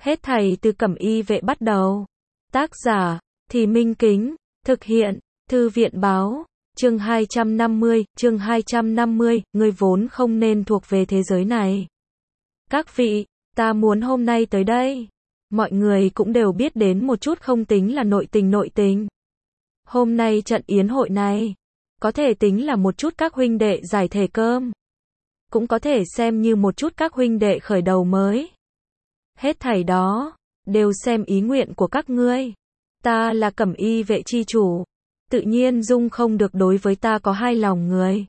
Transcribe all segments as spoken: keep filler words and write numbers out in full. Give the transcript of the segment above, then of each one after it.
Hết thảy từ Cẩm Y Vệ bắt đầu. Tác giả, Thì Minh Kính, thực hiện, Thư viện báo, chương hai trăm năm mươi, chương hai trăm năm mươi, ngươi vốn không nên thuộc về thế giới này. Các vị, ta muốn hôm nay tới đây. Mọi người cũng đều biết đến một chút không tính là nội tình nội tình. Hôm nay trận yến hội này, có thể tính là một chút các huynh đệ giải thể cơm. Cũng có thể xem như một chút các huynh đệ khởi đầu mới. Hết thảy đó, đều xem ý nguyện của các ngươi. Ta là Cẩm Y Vệ chi chủ, tự nhiên dung không được đối với ta có hai lòng người.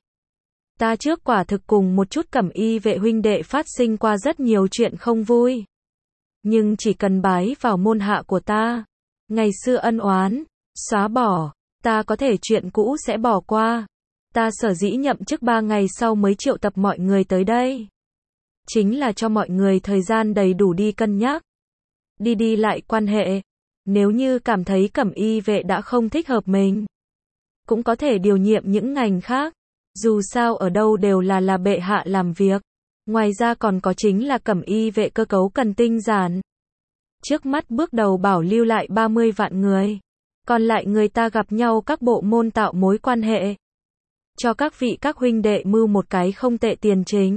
Ta trước quả thực cùng một chút Cẩm Y Vệ huynh đệ phát sinh qua rất nhiều chuyện không vui. Nhưng chỉ cần bái vào môn hạ của ta, ngày xưa ân oán, xóa bỏ, ta có thể chuyện cũ sẽ bỏ qua. Ta sở dĩ nhậm chức ba ngày sau mới triệu tập mọi người tới đây. Chính là cho mọi người thời gian đầy đủ đi cân nhắc. Đi đi lại quan hệ. Nếu như cảm thấy Cẩm Y Vệ đã không thích hợp mình, cũng có thể điều nhiệm những ngành khác. Dù sao ở đâu đều là là bệ hạ làm việc. Ngoài ra còn có chính là Cẩm Y Vệ cơ cấu cần tinh giản. Trước mắt bước đầu bảo lưu lại ba mươi vạn người. Còn lại người ta gặp nhau các bộ môn tạo mối quan hệ. Cho các vị các huynh đệ mưu một cái không tệ tiền trình.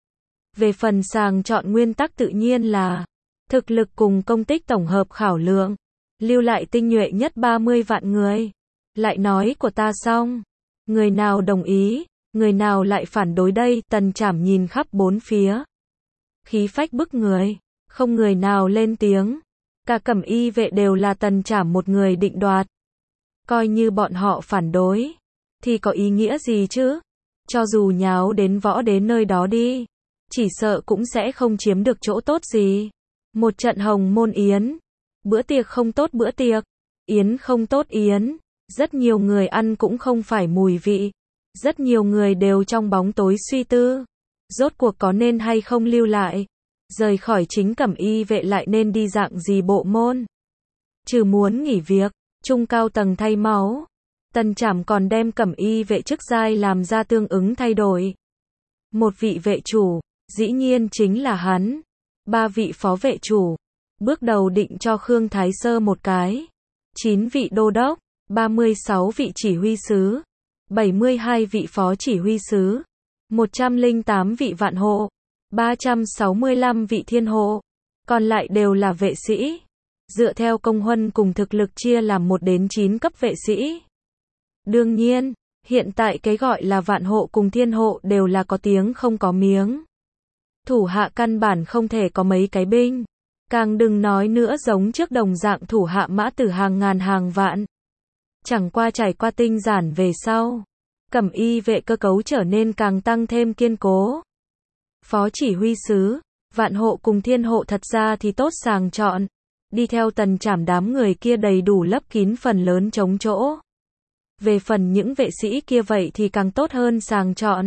Về phần sàng chọn nguyên tắc tự nhiên là thực lực cùng công tích tổng hợp khảo lượng. Lưu lại tinh nhuệ nhất ba mươi vạn người. Lại nói của ta xong. Người nào đồng ý, người nào lại phản đối đây? Tần Trảm nhìn khắp bốn phía. Khí phách bức người. Không người nào lên tiếng. Cả Cẩm Y Vệ đều là Tần Trảm một người định đoạt. Coi như bọn họ phản đối, thì có ý nghĩa gì chứ? Cho dù nháo đến võ đến nơi đó đi, chỉ sợ cũng sẽ không chiếm được chỗ tốt gì. Một trận hồng môn yến. Bữa tiệc không tốt bữa tiệc. Yến không tốt yến. Rất nhiều người ăn cũng không phải mùi vị. Rất nhiều người đều trong bóng tối suy tư. Rốt cuộc có nên hay không lưu lại. Rời khỏi chính Cẩm Y Vệ lại nên đi dạng gì bộ môn. Trừ muốn nghỉ việc, trung cao tầng thay máu. Tần Trảm còn đem Cẩm Y Vệ chức giai làm ra tương ứng thay đổi. Một vị vệ chủ, dĩ nhiên chính là hắn. Ba vị phó vệ chủ. Bước đầu định cho Khương Thái Sơ một cái. Chín vị đô đốc, ba mươi sáu vị chỉ huy sứ, bảy mươi hai vị phó chỉ huy sứ, một trăm lẻ tám vị vạn hộ, ba trăm sáu mươi lăm vị thiên hộ. Còn lại đều là vệ sĩ. Dựa theo công huân cùng thực lực chia làm một đến chín cấp vệ sĩ. Đương nhiên, hiện tại cái gọi là vạn hộ cùng thiên hộ đều là có tiếng không có miếng. Thủ hạ căn bản không thể có mấy cái binh. Càng đừng nói nữa giống trước đồng dạng thủ hạ mã tử hàng ngàn hàng vạn. Chẳng qua trải qua tinh giản về sau. Cẩm Y Vệ cơ cấu trở nên càng tăng thêm kiên cố. Phó chỉ huy sứ, vạn hộ cùng thiên hộ thật ra thì tốt sàng chọn. Đi theo Tần Trảm đám người kia đầy đủ lấp kín phần lớn trống chỗ. Về phần những vệ sĩ kia vậy thì càng tốt hơn sàng chọn.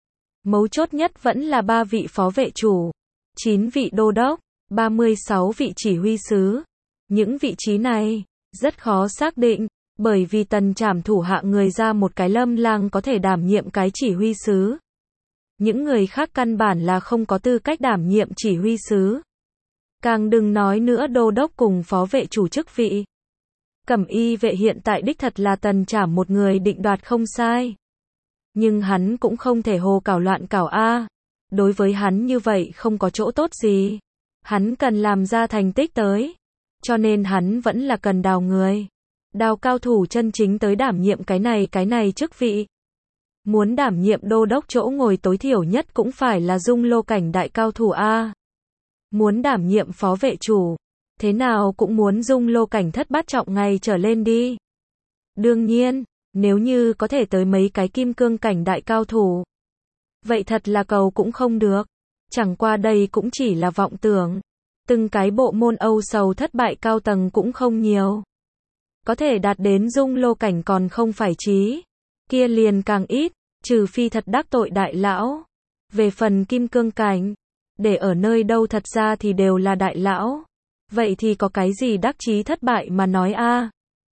Mấu chốt nhất vẫn là ba vị phó vệ chủ, chín vị đô đốc, ba mươi sáu vị chỉ huy sứ. Những vị trí này, rất khó xác định, bởi vì Tần Trảm thủ hạ người ra một cái Lâm Lang có thể đảm nhiệm cái chỉ huy sứ. Những người khác căn bản là không có tư cách đảm nhiệm chỉ huy sứ. Càng đừng nói nữa đô đốc cùng phó vệ chủ chức vị. Cẩm Y Vệ hiện tại đích thật là Tần Trảm một người định đoạt không sai. Nhưng hắn cũng không thể hồ cảo loạn cảo a. Đối với hắn như vậy không có chỗ tốt gì. Hắn cần làm ra thành tích tới. Cho nên hắn vẫn là cần đào người. Đào cao thủ chân chính tới đảm nhiệm cái này cái này chức vị. Muốn đảm nhiệm đô đốc chỗ ngồi tối thiểu nhất cũng phải là dung lô cảnh đại cao thủ a. Muốn đảm nhiệm phó vệ chủ, thế nào cũng muốn dung lô cảnh thất bát trọng ngày trở lên đi. Đương nhiên, nếu như có thể tới mấy cái kim cương cảnh đại cao thủ, vậy thật là cầu cũng không được. Chẳng qua đây cũng chỉ là vọng tưởng. Từng cái bộ môn âu sầu thất bại cao tầng cũng không nhiều. Có thể đạt đến dung lô cảnh còn không phải chí. Kia liền càng ít, trừ phi thật đắc tội đại lão. Về phần kim cương cảnh, để ở nơi đâu thật ra thì đều là đại lão. Vậy thì có cái gì đắc chí thất bại mà nói a?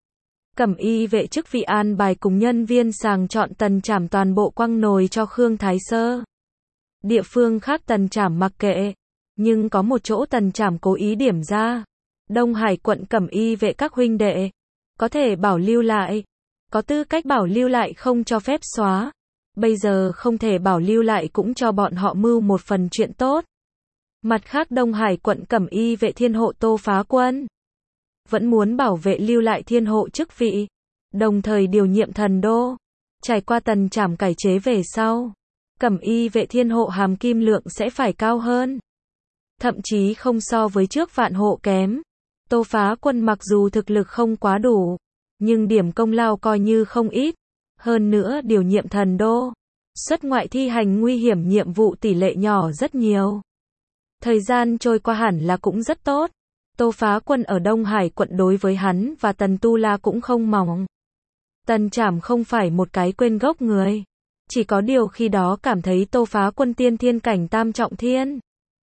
Cẩm Y Vệ chức vị an bài cùng nhân viên sàng chọn Tần Trảm toàn bộ quăng nồi cho Khương Thái Sơ. Địa phương khác Tần Trảm mặc kệ. Nhưng có một chỗ Tần Trảm cố ý điểm ra. Đông Hải quận Cẩm Y vệ các huynh đệ. Có thể bảo lưu lại. Có tư cách bảo lưu lại không cho phép xóa. Bây giờ không thể bảo lưu lại cũng cho bọn họ mưu một phần chuyện tốt. Mặt khác Đông Hải quận Cẩm Y vệ thiên hộ Tô Phá Quân. Vẫn muốn bảo vệ lưu lại thiên hộ chức vị. Đồng thời điều nhiệm thần đô. Trải qua Tần Trảm cải chế về sau. Cẩm Y vệ thiên hộ hàm kim lượng sẽ phải cao hơn. Thậm chí không so với trước vạn hộ kém. Tô Phá Quân mặc dù thực lực không quá đủ. Nhưng điểm công lao coi như không ít. Hơn nữa điều nhiệm thần đô. Xuất ngoại thi hành nguy hiểm nhiệm vụ tỷ lệ nhỏ rất nhiều. Thời gian trôi qua hẳn là cũng rất tốt. Tô Phá Quân ở Đông Hải quận đối với hắn và Tần Tu La cũng không mỏng. Tần Trảm không phải một cái quên gốc người. Chỉ có điều khi đó cảm thấy Tô Phá Quân tiên thiên cảnh tam trọng thiên.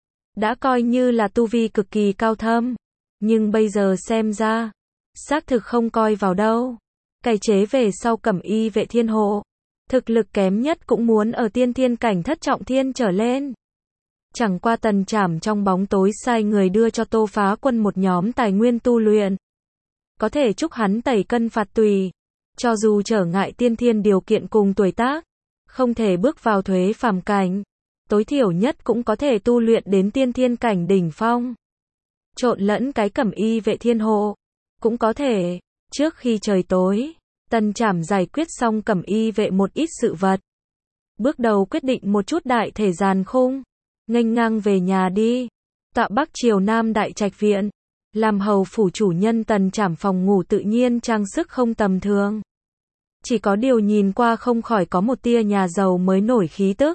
Đã coi như là tu vi cực kỳ cao thâm. Nhưng bây giờ xem ra. Xác thực không coi vào đâu. Cải chế về sau Cẩm Y vệ thiên hộ. Thực lực kém nhất cũng muốn ở tiên thiên cảnh thất trọng thiên trở lên. Chẳng qua Tần Trảm trong bóng tối sai người đưa cho Tô Phá Quân một nhóm tài nguyên tu luyện. Có thể chúc hắn tẩy cân phạt tùy. Cho dù trở ngại tiên thiên điều kiện cùng tuổi tác. Không thể bước vào thuế phàm cảnh. Tối thiểu nhất cũng có thể tu luyện đến tiên thiên cảnh đỉnh phong. Trộn lẫn cái Cẩm Y vệ thiên hộ. Cũng có thể. Trước khi trời tối. Tần Trảm giải quyết xong Cẩm Y vệ một ít sự vật. Bước đầu quyết định một chút đại thể giàn khung. Nghênh ngang về nhà đi. Tọa Bắc Triều Nam Đại Trạch Viện. Làm hầu phủ chủ nhân Tần Trảm phòng ngủ tự nhiên trang sức không tầm thường. Chỉ có điều nhìn qua không khỏi có một tia nhà giàu mới nổi khí tức.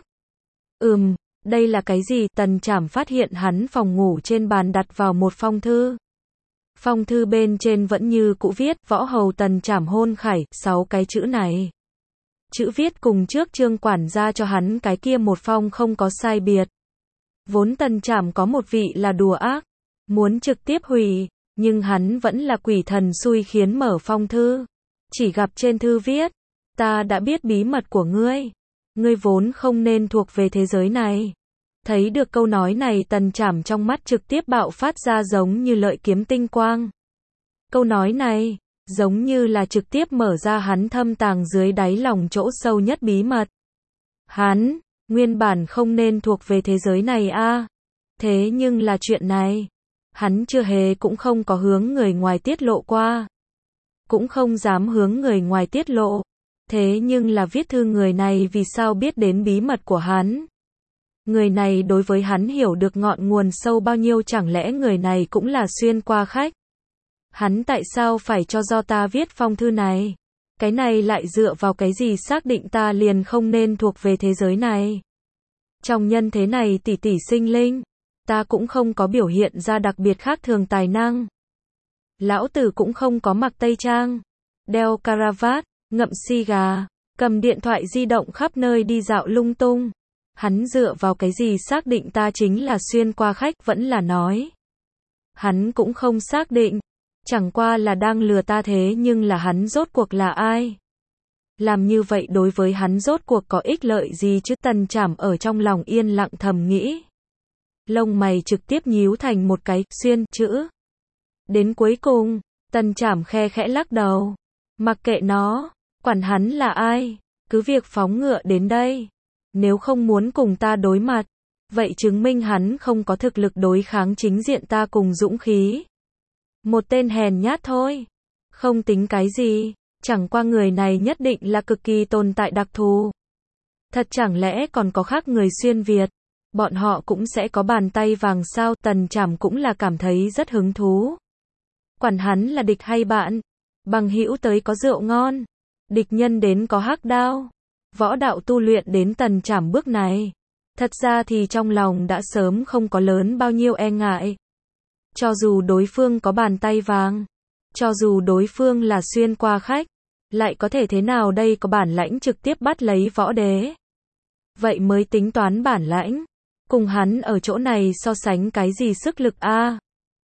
Ừm, đây là cái gì? Tần Trảm phát hiện hắn phòng ngủ trên bàn đặt vào một phong thư. Phong thư bên trên vẫn như cũ viết võ hầu Tần Trảm hôn khải, sáu cái chữ này. Chữ viết cùng trước Trương quản gia cho hắn cái kia một phong không có sai biệt. Vốn Tần Trảm có một vị là đùa ác, muốn trực tiếp hủy, nhưng hắn vẫn là quỷ thần xui khiến mở phong thư. Chỉ gặp trên thư viết, ta đã biết bí mật của ngươi. Ngươi vốn không nên thuộc về thế giới này. Thấy được câu nói này Tần Trảm trong mắt trực tiếp bạo phát ra giống như lợi kiếm tinh quang. Câu nói này, giống như là trực tiếp mở ra hắn thâm tàng dưới đáy lòng chỗ sâu nhất bí mật. Hắn, nguyên bản không nên thuộc về thế giới này a. À. Thế nhưng là chuyện này, hắn chưa hề cũng không có hướng người ngoài tiết lộ qua. Cũng không dám hướng người ngoài tiết lộ. Thế nhưng là viết thư người này vì sao biết đến bí mật của hắn? Người này đối với hắn hiểu được ngọn nguồn sâu bao nhiêu, chẳng lẽ người này cũng là xuyên qua khách? Hắn tại sao phải cho do ta viết phong thư này? Cái này lại dựa vào cái gì xác định ta liền không nên thuộc về thế giới này? Trong nhân thế này tỷ tỷ sinh linh, ta cũng không có biểu hiện ra đặc biệt khác thường tài năng. Lão tử cũng không có mặc tây trang, đeo caravat, ngậm xì gà, cầm điện thoại di động khắp nơi đi dạo lung tung. Hắn dựa vào cái gì xác định ta chính là xuyên qua khách? Vẫn là nói. Hắn cũng không xác định. Chẳng qua là đang lừa ta, thế nhưng là hắn rốt cuộc là ai? Làm như vậy đối với hắn rốt cuộc có ích lợi gì chứ? Tần Trảm ở trong lòng yên lặng thầm nghĩ. Lông mày trực tiếp nhíu thành một cái xuyên chữ. Đến cuối cùng, Tần Trảm khe khẽ lắc đầu. Mặc kệ nó, quản hắn là ai, cứ việc phóng ngựa đến đây. Nếu không muốn cùng ta đối mặt, vậy chứng minh hắn không có thực lực đối kháng chính diện ta cùng dũng khí. Một tên hèn nhát thôi. Không tính cái gì, chẳng qua người này nhất định là cực kỳ tồn tại đặc thù. Thật chẳng lẽ còn có khác người xuyên Việt, bọn họ cũng sẽ có bàn tay vàng sao? Tần Trảm cũng là cảm thấy rất hứng thú. Quản hắn là địch hay bạn, bằng hữu tới có rượu ngon, địch nhân đến có hắc đao. Võ đạo tu luyện đến Tần Trảm bước này, thật ra thì trong lòng đã sớm không có lớn bao nhiêu e ngại. Cho dù đối phương có bàn tay vàng, cho dù đối phương là xuyên qua khách, lại có thể thế nào đây? Có bản lãnh trực tiếp bắt lấy võ đế. Vậy mới tính toán bản lãnh. Cùng hắn ở chỗ này so sánh cái gì sức lực a? À?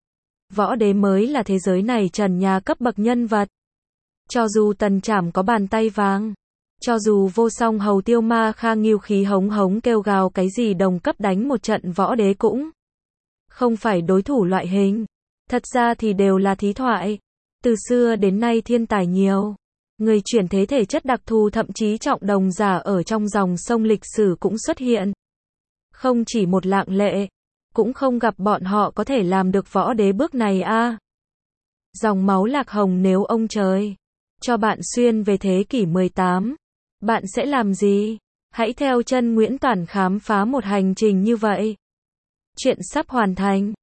Võ đế mới là thế giới này trần nhà cấp bậc nhân vật. Cho dù Tần Trảm có bàn tay vàng, cho dù vô song hầu Tiêu Ma Kha nghiêu khí hống hống kêu gào cái gì đồng cấp đánh một trận võ đế cũng không phải đối thủ loại hình. Thật ra thì đều là thí thoại. Từ xưa đến nay thiên tài nhiều. Người chuyển thế thể chất đặc thù thậm chí trọng đồng giả ở trong dòng sông lịch sử cũng xuất hiện. Không chỉ một Lạng Lệ, cũng không gặp bọn họ có thể làm được võ đế bước này a. À. Dòng máu Lạc Hồng nếu ông trời cho bạn xuyên về thế kỷ mười tám, bạn sẽ làm gì? Hãy theo chân Nguyễn Toản khám phá một hành trình như vậy. Chuyện sắp hoàn thành.